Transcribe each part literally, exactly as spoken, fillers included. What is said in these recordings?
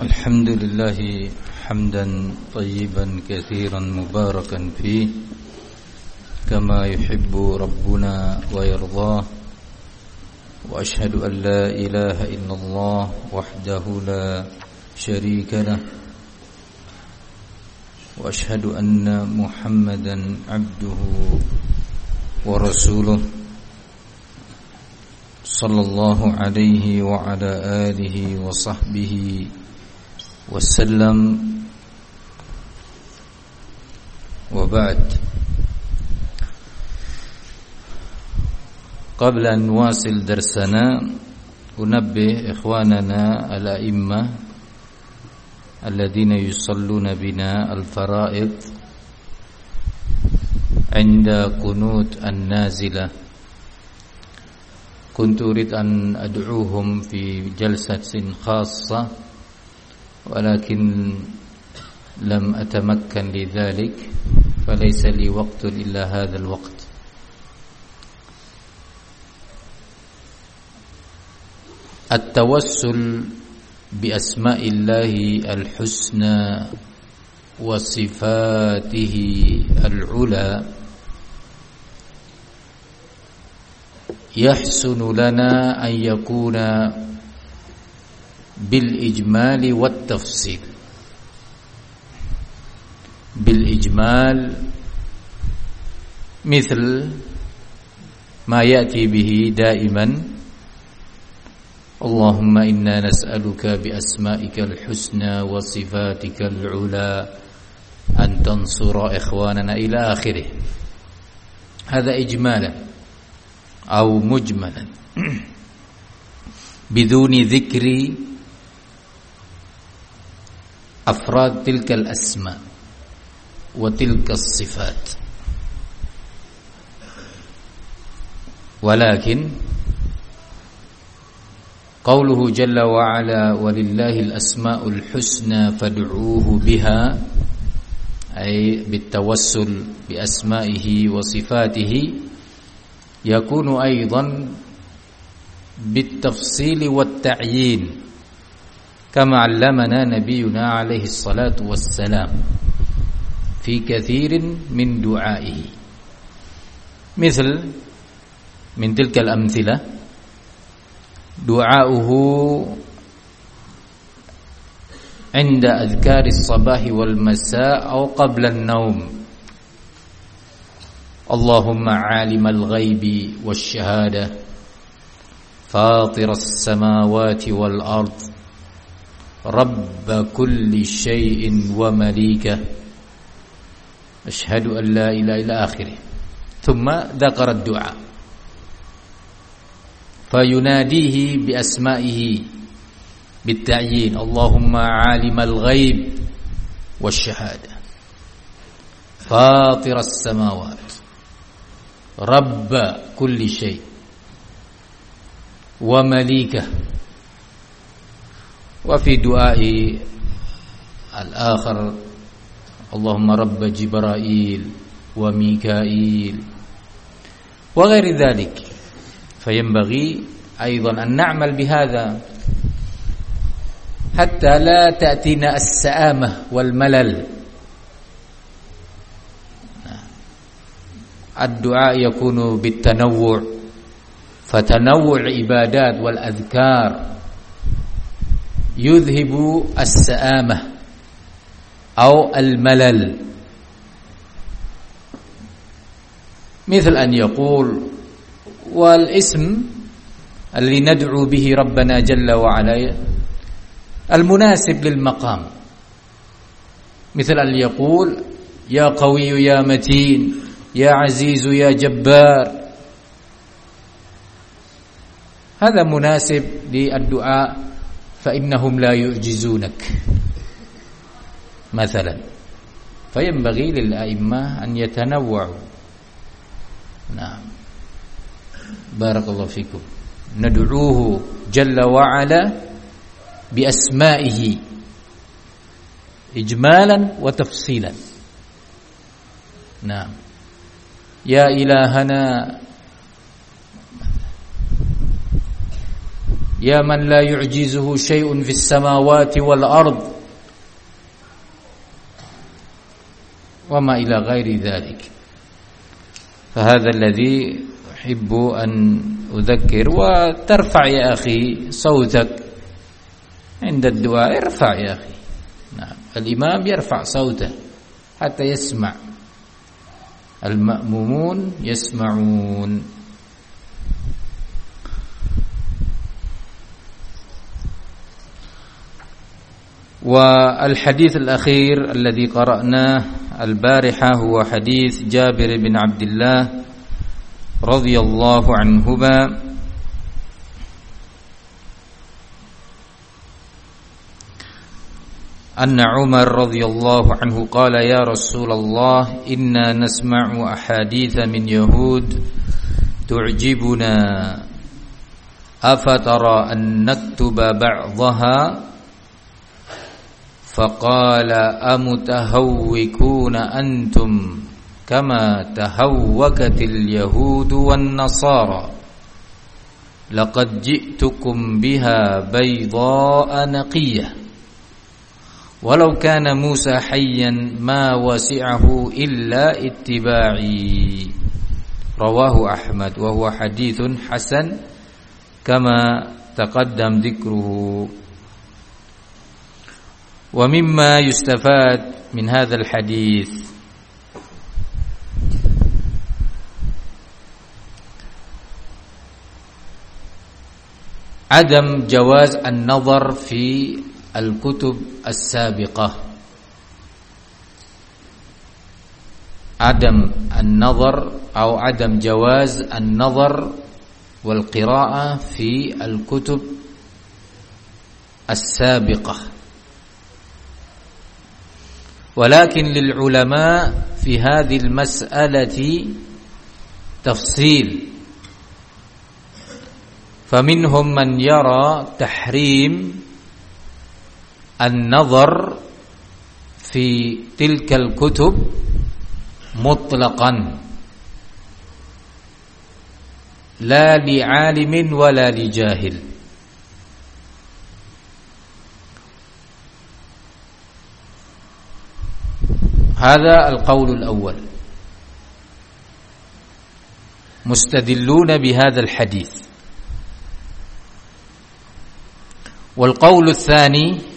الحمد لله حمدا طيبا كثيرا مباركا فيه كما يحب ربنا ويرضاه وأشهد أن لا إله إلا الله وحده لا شريك له وأشهد أن محمدا عبده ورسوله صلى الله عليه وعلى آله وصحبه وسلم وبعد. قبل أن نواصل درسنا أنبه إخواننا الأئمة الذين يصلون بنا الفرائض عند قنوت النازلة. كنت أريد أن أدعوهم في جلسة خاصة ولكن لم أتمكن لذلك فليس لي وقت إلا هذا الوقت. التوسل بأسماء الله الحسنى وصفاته العلى يحسن لنا أن يكون بالإجمال والتفصيل. بالإجمال مثل ما يأتي به دائما: اللهم إنا نسألك بأسمائك الحسنى وصفاتك العلى أن تنصر إخواننا إلى آخره. هذا إجمالا أو مجملا بدون ذكر أفراد تلك الأسماء وتلك الصفات، ولكن قوله جل وعلا ولله الأسماء الحسنى فادعوه بها، أي بالتوسل بأسمائه وصفاته، يكون أيضا بالتفصيل والتعيين كما علمنا نبينا عليه الصلاة والسلام في كثير من دعائه. مثل من تلك الأمثلة دعاؤه عند أذكار الصباح والمساء أو قبل النوم: اللهم عالم الغيب والشهادة فاطر السماوات والأرض رب كل شيء ومليكه أشهد أن لا إله إلا آخره. ثم ذكر الدعاء فيناديه بأسمائه بالتعيين: اللهم عالم الغيب والشهادة فاطر السماوات رب كل شيء ومليكه. وفي دعاء الآخر: اللهم رب جبرائيل وميكائيل وغير ذلك. فينبغي أيضا أن نعمل بهذا حتى لا تأتينا السآمة والملل. الدعاء يكون بالتنوع، فتنوع العبادات والأذكار يذهب السآمة أو الملل. مثل أن يقول: والاسم الذي ندعو به ربنا جل وعلا المناسب للمقام، مثل أن يقول: يا قوي يا متين يا عزيز يا جبار. هذا مناسب للدعاء فإنهم لا يعجزونك مثلا. فينبغي للأئمة أن يتنوعوا. نعم، بارك الله فيكم. ندعوه جل وعلا بأسمائه إجمالا وتفصيلا. نعم، يا إلهنا ya man la yu'jizuhu syai'un fis samawati wal ard wa ma ila ghairi dhalik. Fahadha alladhi uhibbu an udzakkir wa tarfa' ya akhi sautak 'inda ad-du'a, irfa' ya akhi. Nah, al-imam yarfa' sautahu hatta yasma', al-ma'mumun yasma'un. والحديث الأخير الذي قرأناه البارحة هو حديث جابر بن عبد الله رضي الله عنهما أن عمر رضي الله عنه قال يا رسول الله إنا نسمع أحاديث من يهود تعجبنا أفترى أن نكتب بعضها فقال أمتهوكون أنتم كما تهوكت اليهود والنصارى لقد جئتكم بها بيضاء نقية ولو كان موسى حيا ما وسعه إلا اتباعي. رواه أحمد وهو حديث حسن كما تقدم ذكره. ومما يستفاد من هذا الحديث عدم جواز النظر في الكتب السابقة، عدم النظر أو عدم جواز النظر والقراءة في الكتب السابقة، ولكن للعلماء في هذه المسألة تفصيل، فمنهم من يرى تحريم النظر في تلك الكتب مطلقا لا لعالم ولا لجاهل. هذا القول الأول مستدلون بهذا الحديث. والقول الثاني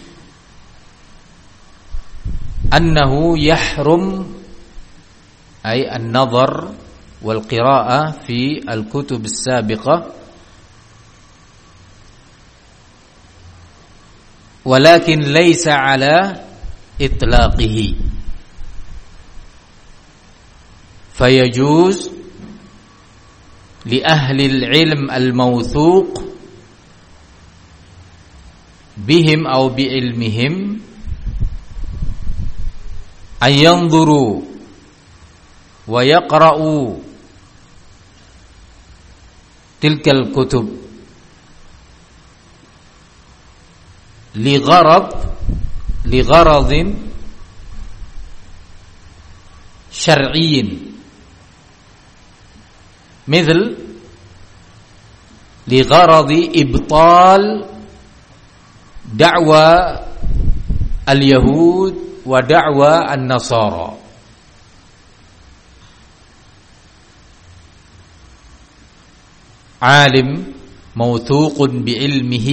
أنه يحرم أي النظر والقراءة في الكتب السابقة، ولكن ليس على إطلاقه، فيجوز لأهل العلم الموثوق بهم أو بعلمهم أن ينظروا ويقرأوا تلك الكتب لغرض لغرض شرعي، مثل لغرض إبطال دعوى اليهود ودعوى النصارى. عالم موثوق بعلمه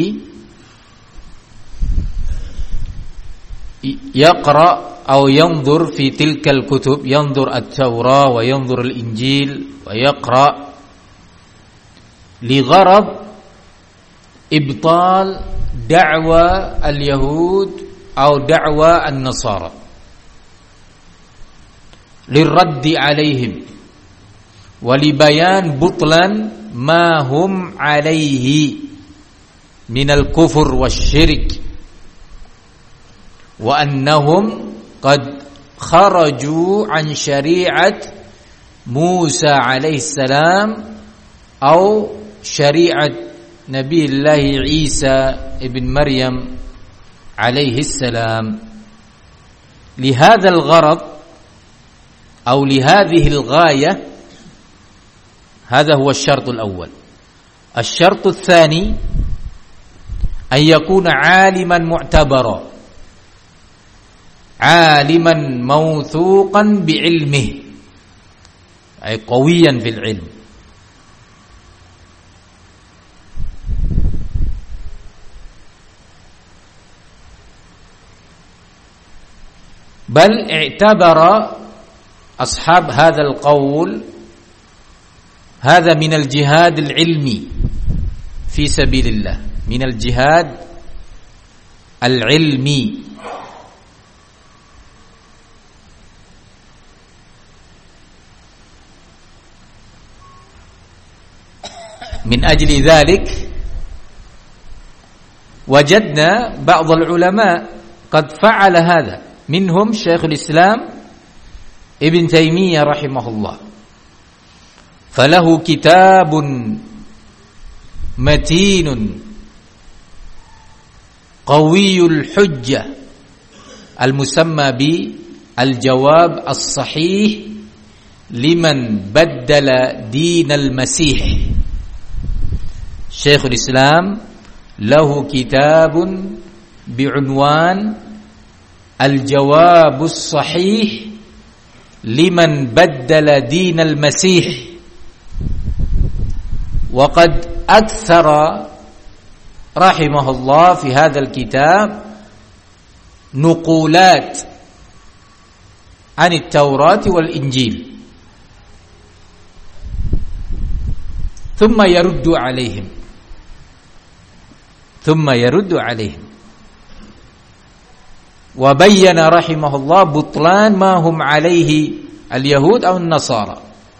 يقرأ أو ينظر في تلك الكتب، ينظر التوراة وينظر الإنجيل ويقرأ لغرض إبطال دعوى اليهود أو دعوى النصارى، للرد عليهم ولبيان بطلان ما هم عليه من الكفر والشرك، وأنهم قد خرجوا عن شريعة موسى عليه السلام أو شريعة نبي الله عيسى ابن مريم عليه السلام. لهذا الغرض أو لهذه الغاية، هذا هو الشرط الأول. الشرط الثاني ayyakuna aliman mu'tabara, aliman mawthuqan bi'ilmih, ay qawiyan fil ilm. Bal i'tabara ashab hadzal qaul hadza min al-jihad al-ilmi fi sabilillah, min al-jihad al-ilmi. Min ajli dhalik wajadna ba'd al-ulama qad fa'ala hadha, minhum Syekhul Islam Ibn Taimiyah rahimahullah, falahu kitabun matinun qawiyul hujjah al-musamma bi al-jawab as-sahih liman baddala dinal masih. Syekhul Islam lahu kitabun bi'unwan al-jawabus sahih liman baddala dinal masih. Wa qad akthara rahimahullah fi hadzal kitab nuqulat an at-Taurat wal Injil, thumma yaruddu alaihim thumma yaruddu alaihim wa bayyana rahimahullah butlan ma hum alaihi al-yahud aw an-nasara.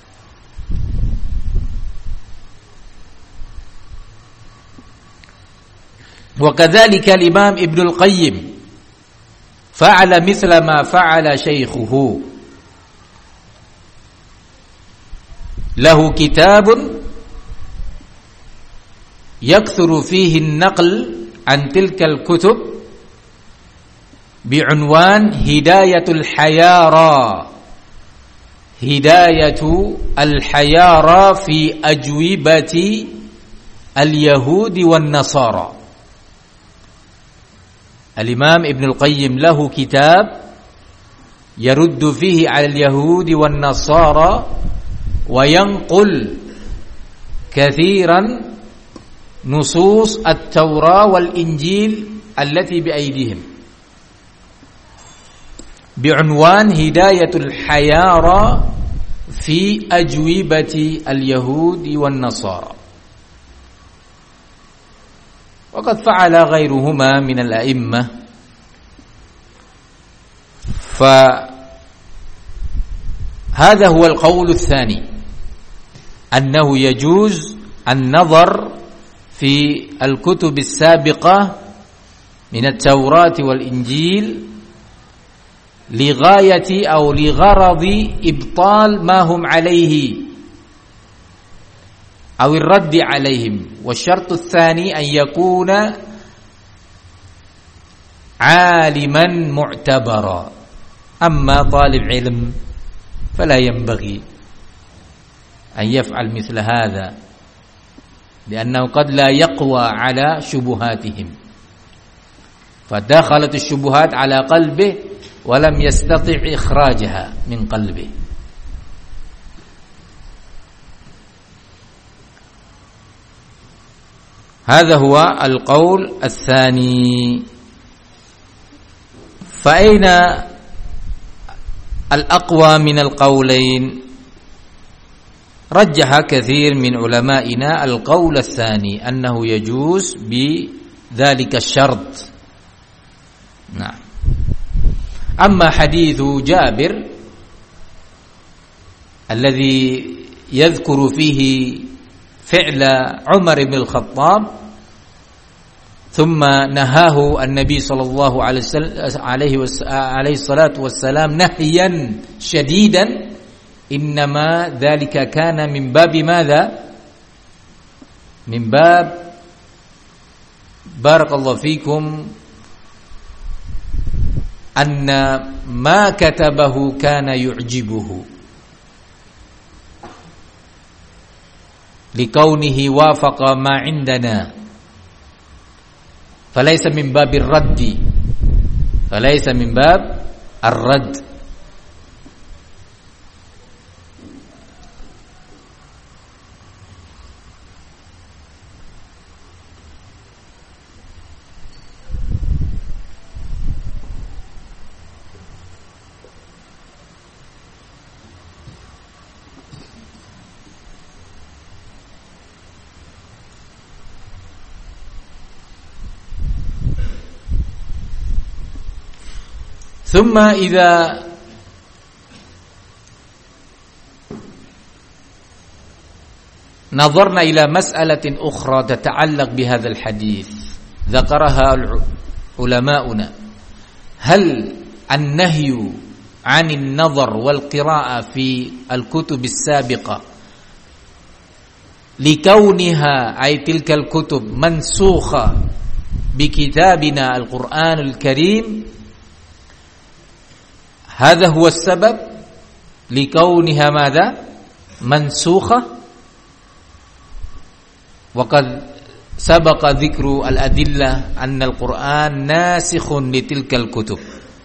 Wa kadzalika al-Imam Ibn al-Qayyim fa'ala mithla ma fa'ala shaykhuhu, lahu kitabun yakthuru fihi an-naql an tilka al-kutub bi'unwan hidayatul hayara, hidayatu al-hayara fi ajwibati al-yahudi wan nasara. Al-Imam Ibn al-Qayyim lahu kitab yaruddu fihi 'ala al-yahudi wan nasara wa yanqul kathiran nusus at-Taurah wal Injil allati bi aydihim bi'unwan hidayatul hayara fi ajwibati al-yahudi wan nasara. Wa qad fa'ala ghairuhuma min al-a'immah. Fa hadha huwa al-qawl ath-thani annahu yajuz an-nazar fi al-kutub as-sabiqah min at-Taurat wal Injil li ghayati aw li gharadi ibtal ma hum alayhi aw ar-radd alayhim. Wa syartu ats-tsani an yakuna 'aliman mu'tabara. Amma talib ilm fala yanbaghi an yaf'al mithla hadha li'annahu qad la yaqwa 'ala syubuhatihim. Fadakhalat asy-syubuhat 'ala qalbihi wa lam yastati' ikhrajaha min qalbihi. Hadha huwa al-qawl ats-tsani. Fa aina al-aqwa min al-qawlayn? رجح كثير من علمائنا القول الثاني أنه يجوز بذلك الشرط. نعم. أما حديث جابر الذي يذكر فيه فعل عمر بن الخطاب ثم نهاه النبي صلى الله عليه الصلاة والسلام نهيا شديدا، إنما ذلك كان من باب ماذا؟ من باب بارك الله فيكم أن ما كتبه كان يعجبه لكونه وافق ما عندنا، Falaysa min babir raddi. Falaysa min bab ar-radd. ثم إذا نظرنا إلى مسألة أخرى تتعلق بهذا الحديث ذكرها علماؤنا، هل النهي عن النظر والقراءة في الكتب السابقة لكونها أي تلك الكتب منسوخة بكتابنا القرآن الكريم، هذا هو السبب لكونها ماذا؟ منسوخة. وقد سبق ذكر الأدلة أن القرآن ناسخ لتلك الكتب،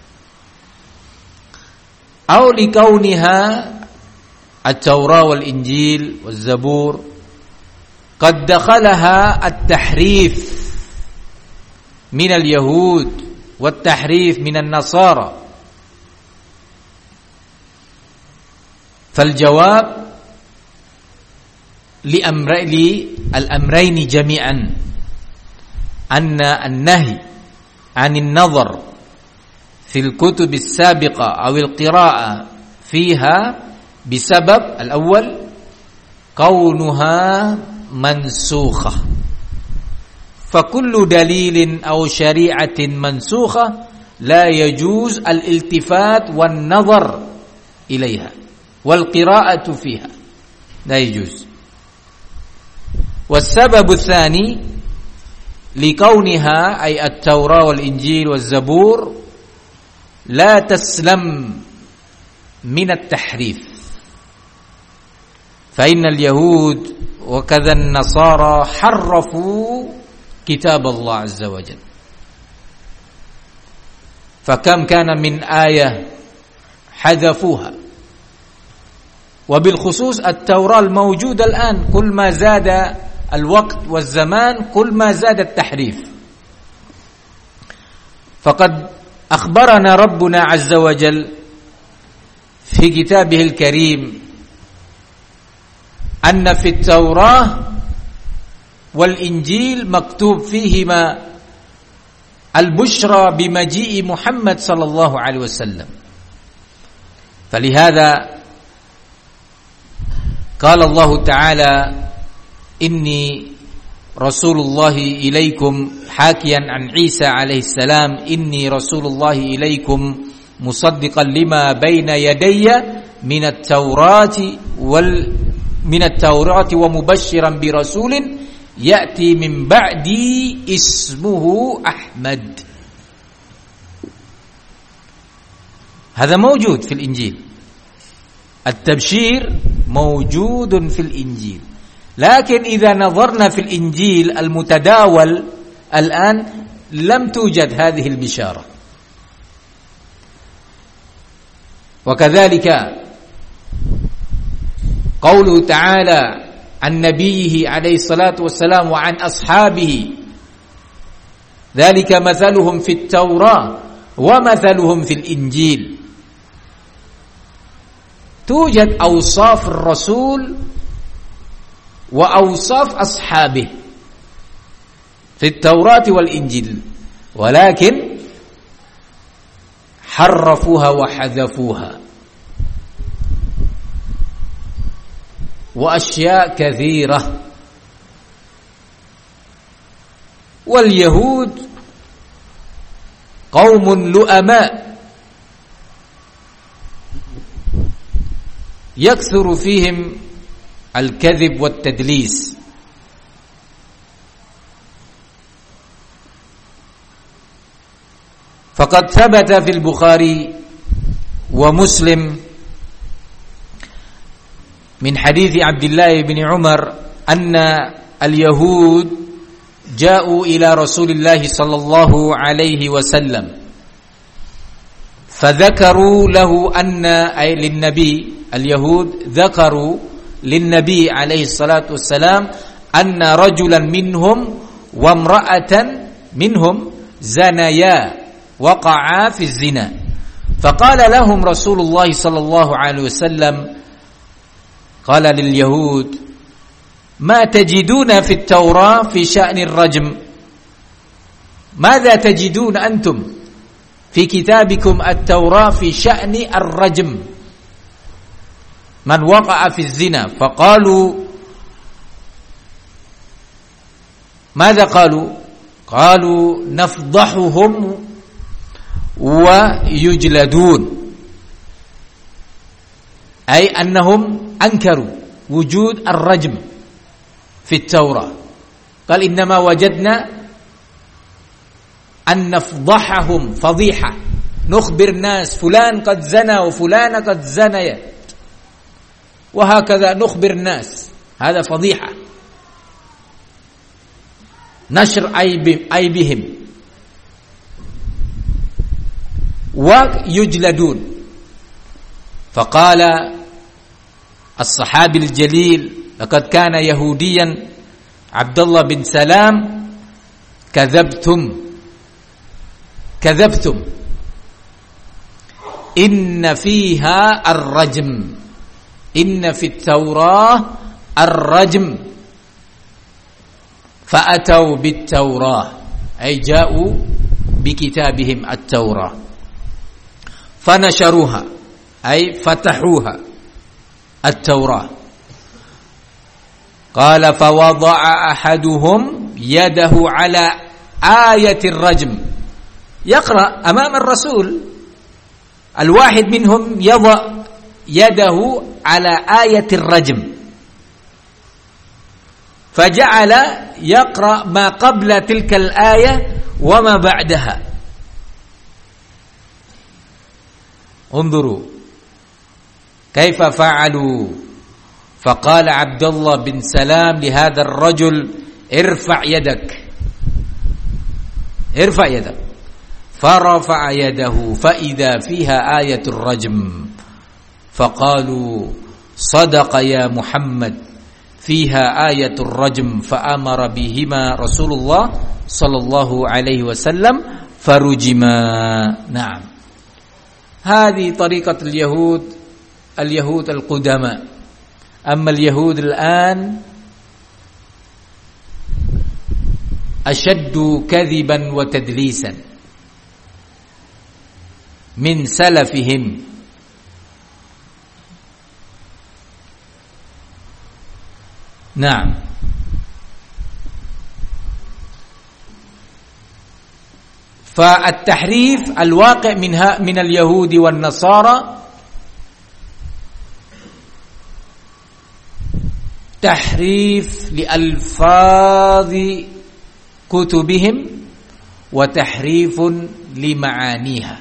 أو لكونها التوراة والإنجيل والزبور قد دخلها التحريف من اليهود والتحريف من النصارى. فالجواب للأمرين جميعا أن النهي عن النظر في الكتب السابقة أو القراءة فيها بسبب الأول كونها منسوخة، فكل دليل أو شريعة منسوخة لا يجوز الالتفات والنظر إليها والقراءة فيها، لا يجوز. والسبب الثاني لكونها أي التوراة والإنجيل والزبور لا تسلم من التحريف، فإن اليهود وكذا النصارى حرفوا كتاب الله عز وجل، فكم كان من آية حذفوها. وبالخصوص التوراة الموجودة الآن كل ما زاد الوقت والزمان كل ما زاد التحريف. فقد أخبرنا ربنا عز وجل في كتابه الكريم أن في التوراة والإنجيل مكتوب فيهما البشرى بمجيء محمد صلى الله عليه وسلم. فلهذا قال الله تعالى إني رسول الله إليكم حاكيا عن عيسى عليه السلام إني رسول الله إليكم مصدقا لما بين يدي من التوراة وال من التوراة ومبشرا برسول يأتي من بعدي اسمه أحمد. هذا موجود في الإنجيل، التبشير موجود في الإنجيل، لكن إذا نظرنا في الإنجيل المتداول الآن لم توجد هذه البشارة. وكذلك قوله تعالى عن نبيه عليه الصلاة والسلام وعن أصحابه ذلك مثلهم في التوراة ومثلهم في الإنجيل، توجد أوصاف الرسول وأوصاف أصحابه في التوراة والإنجيل، ولكن حرفوها وحذفوها، وأشياء كثيرة. واليهود قوم لؤماء يكثر فيهم الكذب والتدليس، فقد ثبت في البخاري ومسلم من حديث عبد الله بن عمر أن اليهود جاءوا إلى رسول الله صلى الله عليه وسلم فذكروا له أن أي للنبي اليهود ذكروا للنبي عليه الصلاة والسلام أن رجلا منهم وامرأة منهم زنيا وقعا في الزنا فقال لهم رسول الله صلى الله عليه وسلم قال لليهود ما تجدون في التوراة في شأن الرجم ماذا تجدون أنتم في كتابكم التوراة في شأن الرجم من وقع في الزنا فقالوا ماذا قالوا قالوا نفضحهم ويجلدون أي أنهم أنكروا وجود الرجم في التوراة قال إنما وجدنا أن نفضحهم فضيحة نخبر الناس فلان قد زنى وفلان قد زنيت وهكذا نخبر الناس هذا فضيحة نشر عيبهم ويجلدون فقال الصحابي الجليل لقد كان يهوديا عبد الله بن سلام كذبتم كذبتم إن فيها الرجم إن في التوراة الرجم فأتوا بالتوراة أي جاءوا بكتابهم التوراة فنشروها أي فتحوها التوراة قال فوضع أحدهم يده على آية الرجم يقرأ أمام الرسول الواحد منهم يضع يده على آية الرجم فجعل يقرأ ما قبل تلك الآية وما بعدها انظروا كيف فعلوا فقال عبد الله بن سلام لهذا الرجل ارفع يدك ارفع يدك فرفع يده فإذا فيها آية الرجم فقالوا صدق يا محمد فيها آية الرجم فأمر بهما رسول الله صلى الله عليه وسلم فرجما نعم هذه طريقة اليهود اليهود القدماء أما اليهود الآن أشد كذبا وتدليسا من سلفهم نعم فالتحريف الواقع منها من اليهود والنصارى تحريف لألفاظ كتبهم وتحريف لمعانيها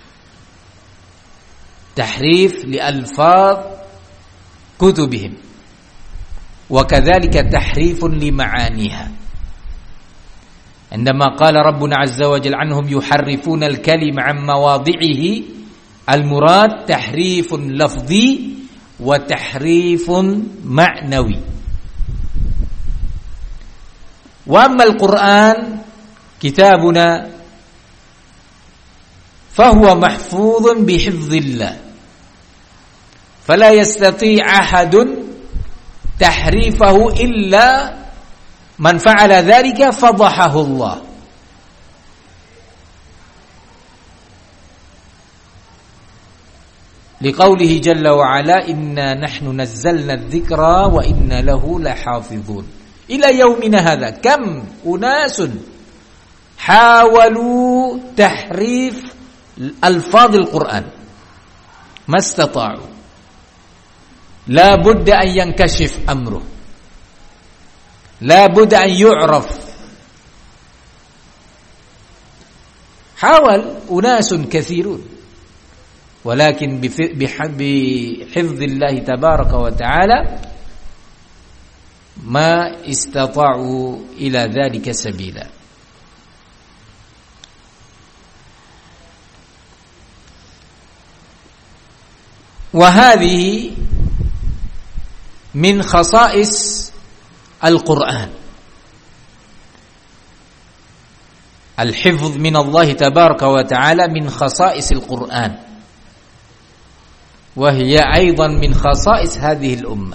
تحريف لألفاظ كتبهم وكذلك تحريف لمعانيها عندما قال ربنا عز وجل عنهم يحرفون الكلم عن مواضعه المراد تحريف لفظي وتحريف معنوي وأما القرآن كتابنا فهو محفوظ بحفظ الله فلا يستطيع أحد تحريفه إلا من فعل ذلك فضحه الله لقوله جل وعلا إنا نحن نزلنا الذكر وإنا له لحافظون إلى يومنا هذا كم أناس حاولوا تحريف ألفاظ القرآن ما استطاعوا لا بد أن ينكشف أمره لا بد أن يعرف حاول أناس كثيرون ولكن بحفظ الله تبارك وتعالى ما استطاعوا إلى ذلك سبيلا. وهذه من خصائص القرآن، الحفظ من الله تبارك وتعالى من خصائص القرآن، وهي أيضا من خصائص هذه الأمة.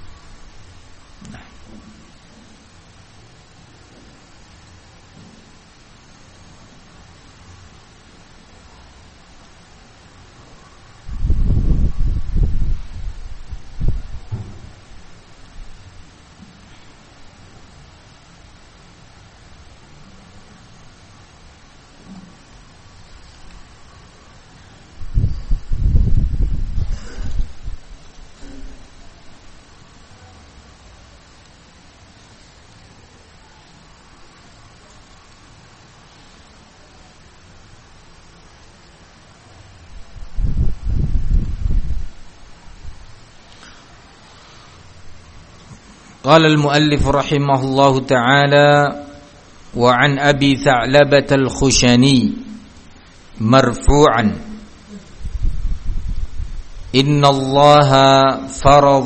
قال المؤلف رحمه الله تعالى: وعن أبي ثعلبة الخشني مرفوعا: إن الله فرض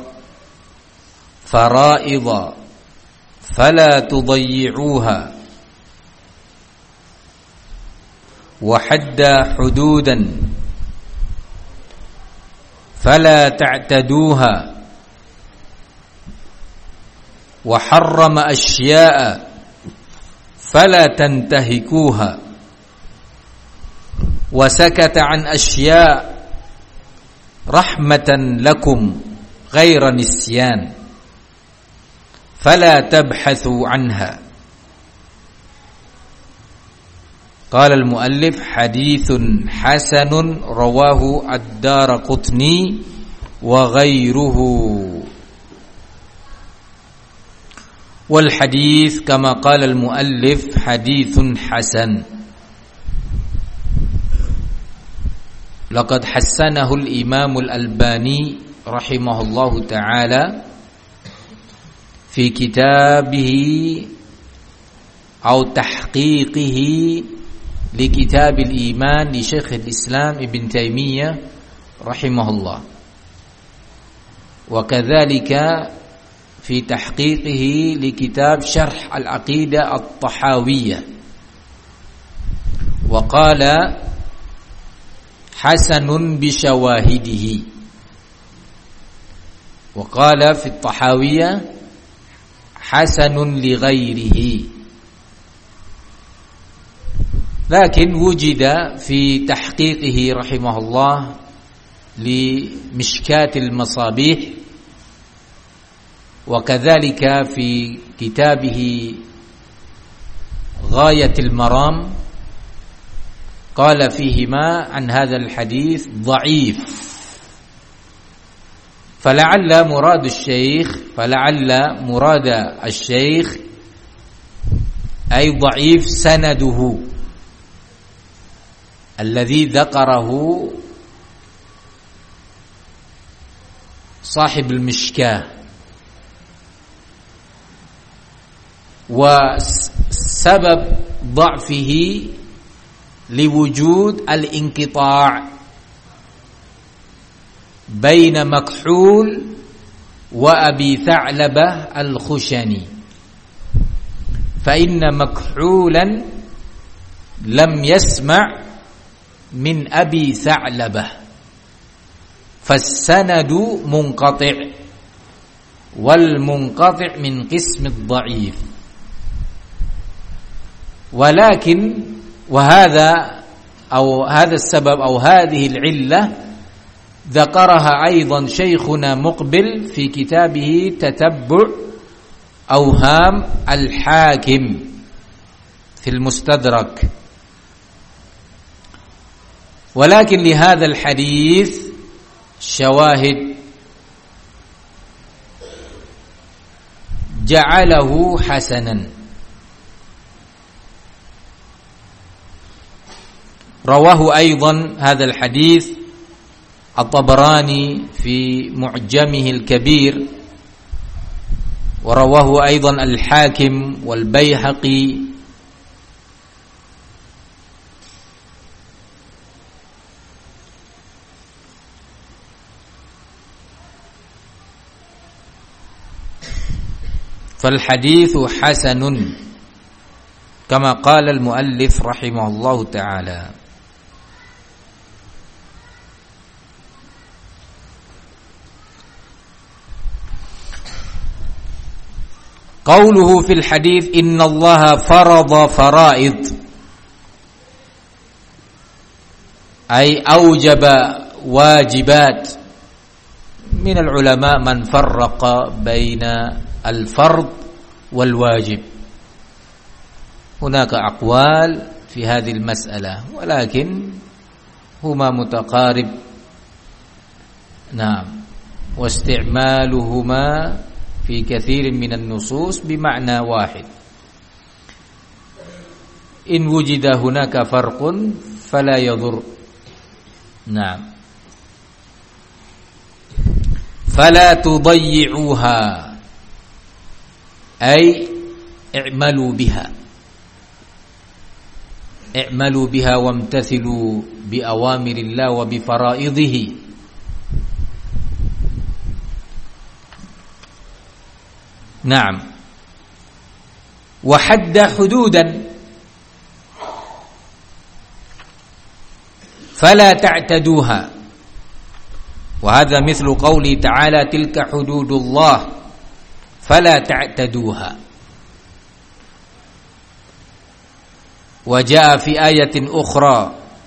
فرائض فلا تضيعوها، وحد حدودا فلا تعتدوها، وحرم أشياء فلا تنتهكوها، وسكت عن أشياء رحمة لكم غير نسيان فلا تبحثوا عنها. قال المؤلف: حديث حسن رواه الدارقطني وغيره. والحديث كما قال المؤلف حديث حسن، لقد حسنه الإمام الألباني رحمه الله تعالى في كتابه أو تحقيقه لكتاب الإيمان لشيخ الإسلام ابن تيمية رحمه الله، وكذلك في تحقيقه لكتاب شرح العقيدة الطحاوية، وقال حسن بشواهده، وقال في الطحاوية حسن لغيره. لكن وجد في تحقيقه رحمه الله لمشكاة المصابيح، وكذلك في كتابه غاية المرام قال فيهما عن هذا الحديث ضعيف. فلعل مراد الشيخ فلعل مراد الشيخ أي ضعيف سنده الذي ذكره صاحب المشكاة، وسبب ضعفه لوجود الانقطاع بين مكحول وأبي ثعلبة الخشني، فإن مكحولا لم يسمع من أبي ثعلبة، فالسند منقطع، والمنقطع من قسم الضعيف. ولكن وهذا أو هذا السبب أو هذه العلة ذكرها أيضا شيخنا مقبل في كتابه تتبع أوهام الحاكم في المستدرك. ولكن لهذا الحديث شواهد جعله حسنا. رواه أيضا هذا الحديث الطبراني في معجمه الكبير، Warawahu aidan al-Hakim wal Baihaqi fal haditsu hasanun kama qala al-muallif rahimahullahu ta'ala. Qauluhu fil hadits innallaha farada faraid ay aujaba wajibat. Min al-ulama man farraqa baina al-fard wal wajib. Hunaka aqwal fi hadhihi al-mas'alah walakin huma mutaqarib. Naam, wa isti'maluhuma في كثير من النصوص بمعنى واحد. إن وجد هناك فرق فلا يضر. نعم. فلا تضيعوها أي اعملوا بها اعملوا بها وامتثلوا بأوامر الله وبفرائضه. نعم. وحد حدودا فلا تعتدوها. وهذا مثل قوله تعالى تلك حدود الله فلا تعتدوها. وجاء في آية أخرى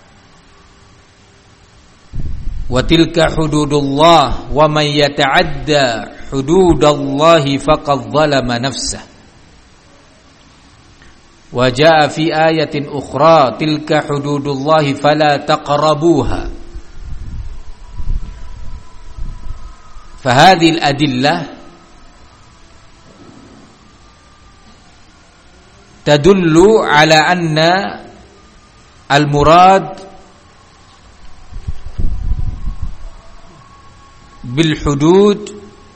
وتلك حدود الله ومن يتعدى حدود الله فقد ظلم نفسه. وجاء في آية أخرى تلك حدود الله فلا تقربوها. فهذه الأدلة تدل على أن المراد بالحدود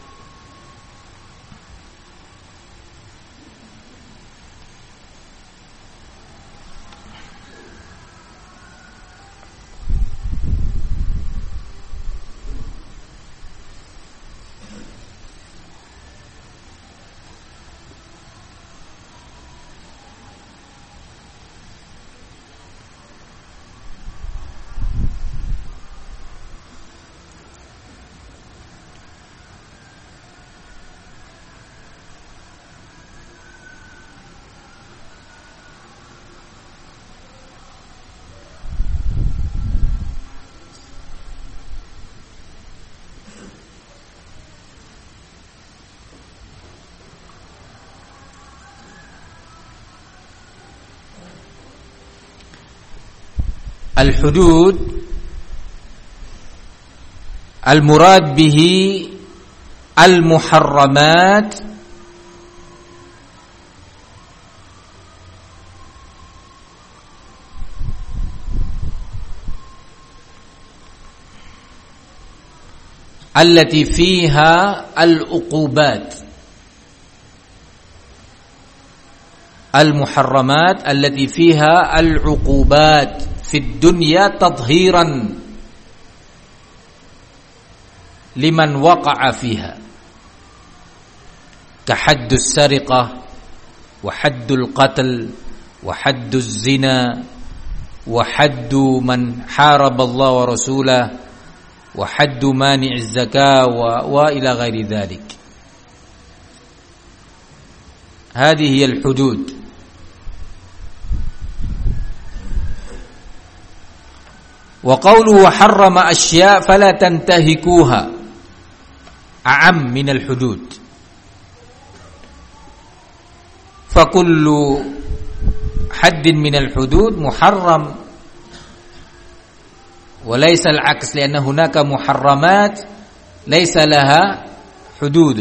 الحدود المراد به المحرمات التي فيها العقوبات المحرمات التي فيها العقوبات في الدنيا تطهيرا لمن وقع فيها كحد السرقة وحد القتل وحد الزنا وحد من حارب الله ورسوله وحد مانع الزكاة وإلى غير ذلك. هذه هي الحدود. وقوله وحرم أشياء فلا تنتهكوها أعم من الحدود. فكل حد من الحدود محرم وليس العكس لأن هناك محرمات ليس لها حدود.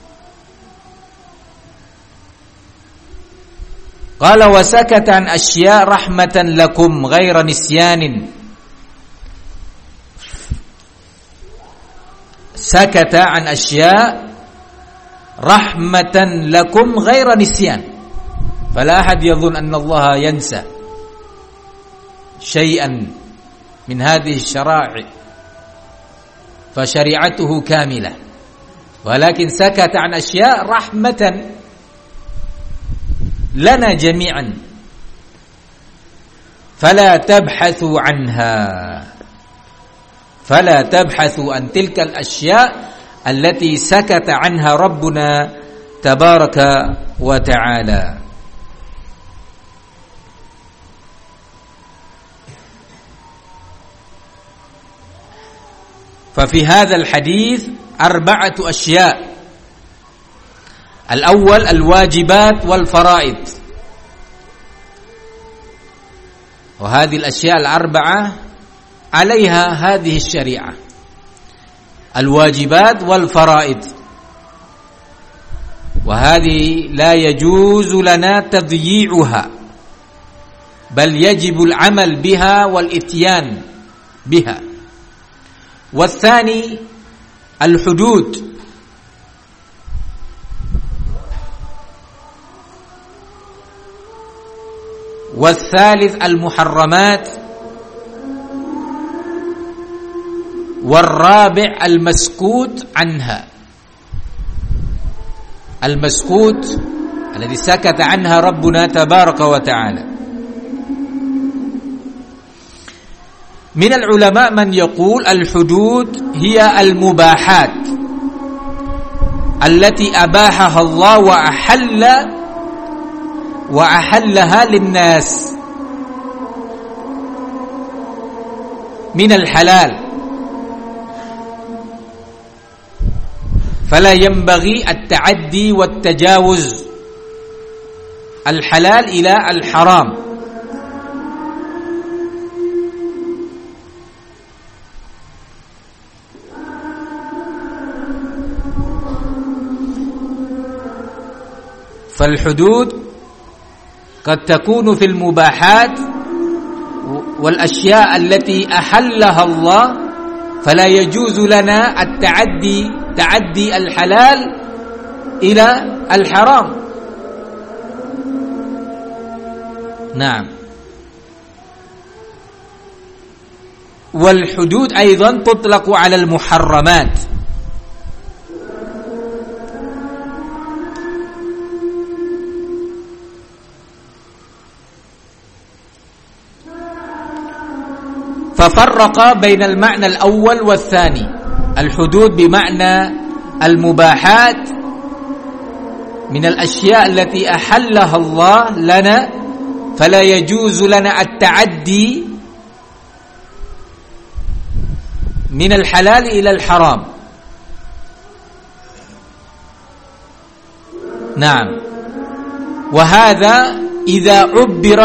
قال وسكت عن أشياء رحمة لكم غير نسيان. سكت عن أشياء رحمة لكم غير نسيان. فلا أحد يظن أن الله ينسى شيئا من هذه الشرائع، فشريعته كاملة، ولكن سكت عن أشياء رحمة لنا جميعا. فلا تبحثوا عنها، فلا تبحثوا عن تلك الأشياء التي سكت عنها ربنا تبارك وتعالى. ففي هذا الحديث أربعة أشياء. الأول الواجبات والفرائض، وهذه الأشياء الأربعة عليها هذه الشريعة: الواجبات والفرائض، وهذه لا يجوز لنا تضييعها، بل يجب العمل بها والإتيان بها. والثاني الحدود، والثالث المحرمات، والرابع المسكوت عنها، المسكوت الذي سكت عنها ربنا تبارك وتعالى. من العلماء من يقول الحدود هي المباحات التي أباحها الله وأحل وأحلها للناس من الحلال، فلا ينبغي التعدي والتجاوز الحلال إلى الحرام. فالحدود قد تكون في المباحات والأشياء التي أحلها الله، فلا يجوز لنا التعدي تعدي الحلال إلى الحرام. نعم. والحدود أيضا تطلق على المحرمات، ففرق بين المعنى الأول والثاني. الحدود بمعنى المباحات من الأشياء التي أحلها الله لنا، فلا يجوز لنا التعدي من الحلال إلى الحرام. نعم. وهذا إذا عبر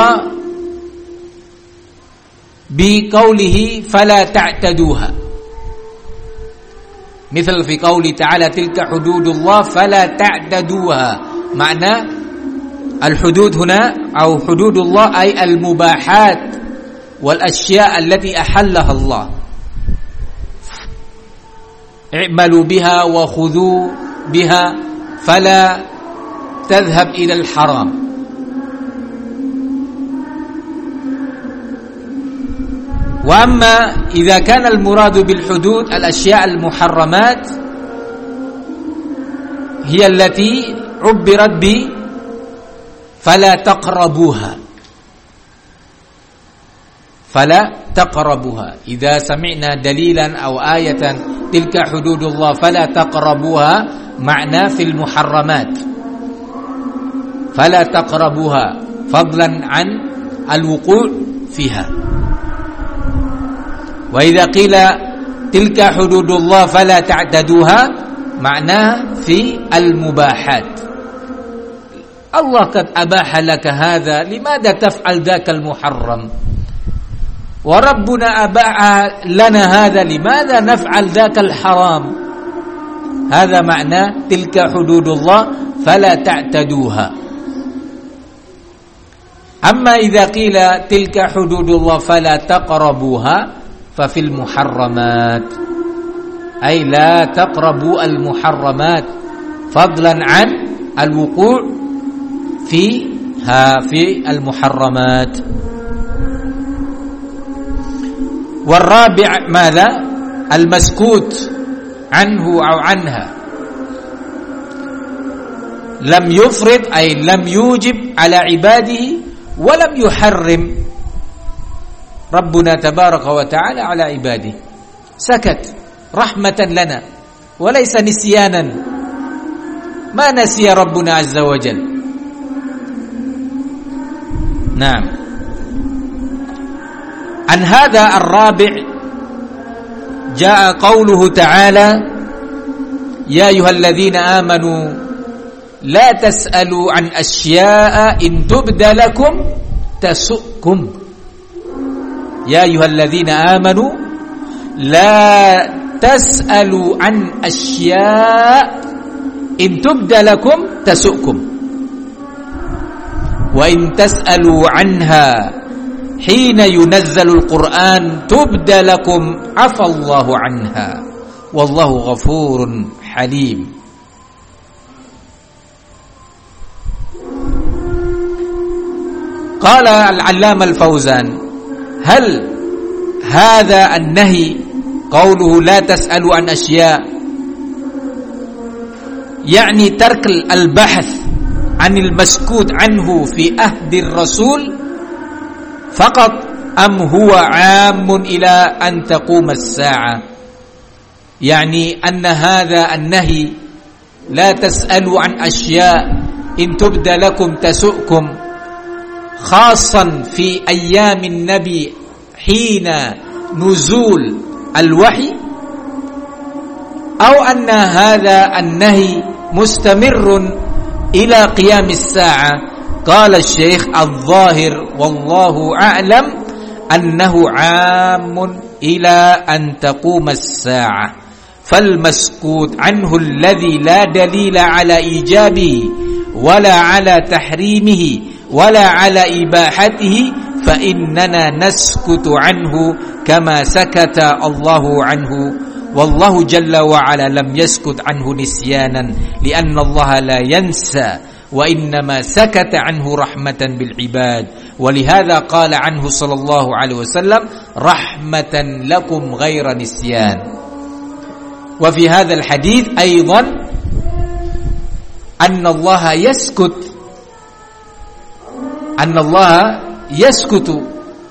بقوله فلا تعتدوها، مثل في قوله تعالى تلك حدود الله فلا تعتدوها. معنى الحدود هنا أو حدود الله أي المباحات والأشياء التي أحلها الله، اعملوا بها وخذوا بها فلا تذهب إلى الحرام. وأما إذا كان المراد بالحدود الأشياء المحرمات هي التي عبرت ب فلا تقربوها، فلا تقربوها. إذا سمعنا دليلا أو آية تلك حدود الله فلا تقربوها، معنى في المحرمات فلا تقربوها، فضلا عن الوقوع فيها. وإذا قيل تلك حدود الله فلا تعتدوها، معناه في المباحات. الله قد أباح لك هذا، لماذا تفعل ذاك المحرم؟ وربنا أباح لنا هذا، لماذا نفعل ذاك الحرام؟ هذا معنى تلك حدود الله فلا تعتدوها. أما إذا قيل تلك حدود الله فلا تقربوها، ففي المحرمات، أي لا تقربوا المحرمات فضلا عن الوقوع فيها في المحرمات. والرابع ماذا؟ المسكوت عنه أو عنها، لم يفرض أي لم يوجب على عباده ولم يحرم ربنا تبارك وتعالى على عباده، سكت رحمة لنا وليس نسيانا، ما نسي ربنا عز وجل. نعم. عن هذا الرابع جاء قوله تعالى: يا أيها الذين آمنوا لا تسألوا عن أشياء إن تبد لكم تسؤكم. يا أيها الذين آمنوا لا تسألوا عن أشياء إن تبد لكم تسؤكم، وإن تسألوا عنها حين ينزل القرآن تبد لكم عفى الله عنها والله غفور حليم. قال العلامة الفوزان: هل هذا النهي قوله لا تسألوا عن أشياء يعني ترك البحث عن المسكوت عنه في عهد الرسول فقط، أم هو عام إلى أن تقوم الساعة؟ يعني أن هذا النهي لا تسألوا عن أشياء إن تبد لكم تسؤكم خاصا في أيام النبي حين نزول الوحي، أو أن هذا النهي مستمر إلى قيام الساعة؟ قال الشيخ: الظاهر والله أعلم أنه عام إلى أن تقوم الساعة، فالمسكوت عنه الذي لا دليل على إيجابه ولا على تحريمه ولا على إباحته فإننا نسكت عنه كما سكت الله عنه، والله جل وعلا لم يسكت عنه نسيانا، لأن الله لا ينسى وإنما سكت عنه رحمة بالعباد، ولهذا قال عنه صلى الله عليه وسلم: رحمة لكم غير نسيان. وفي هذا الحديث أيضا أن الله يسكت أن الله يسكت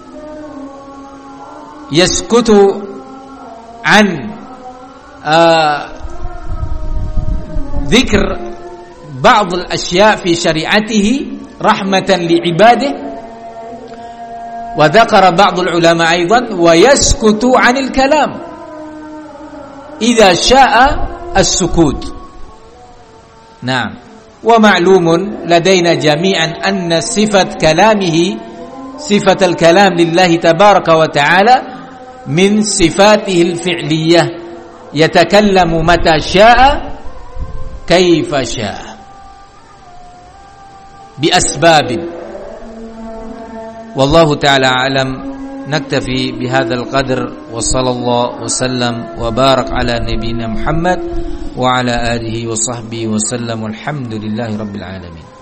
يسكت عن آه ذكر بعض الأشياء في شريعته رحمة لعباده. وذكر بعض العلماء أيضا: ويسكت عن الكلام إذا شاء السكوت. نعم. ومعلوم لدينا جميعا أن صفة كلامه صفة الكلام لله تبارك وتعالى من صفاته الفعلية، يتكلم متى شاء كيف شاء بأسباب. والله تعالى أعلم. نكتفي بهذا القدر، وصلى الله وسلم وبارك على نبينا محمد وعلى آله وصحبه وسلم، والحمد لله رب العالمين.